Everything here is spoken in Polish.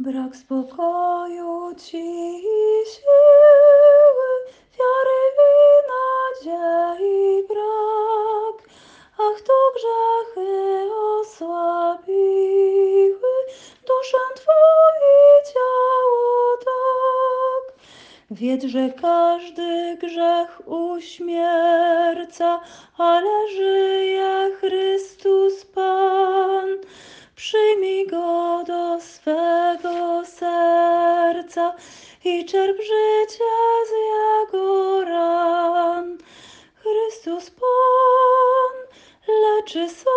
Brak spokoju ci i siły, wiary i nadziei brak. Ach, to grzechy osłabiły duszę twą i ciało tak. Wiedz, że każdy grzech uśmierca, ale żyje Chrystus Pan. Przyjmij Go do swego serca i czerp życie z Jego ran. Chrystus Pan leczy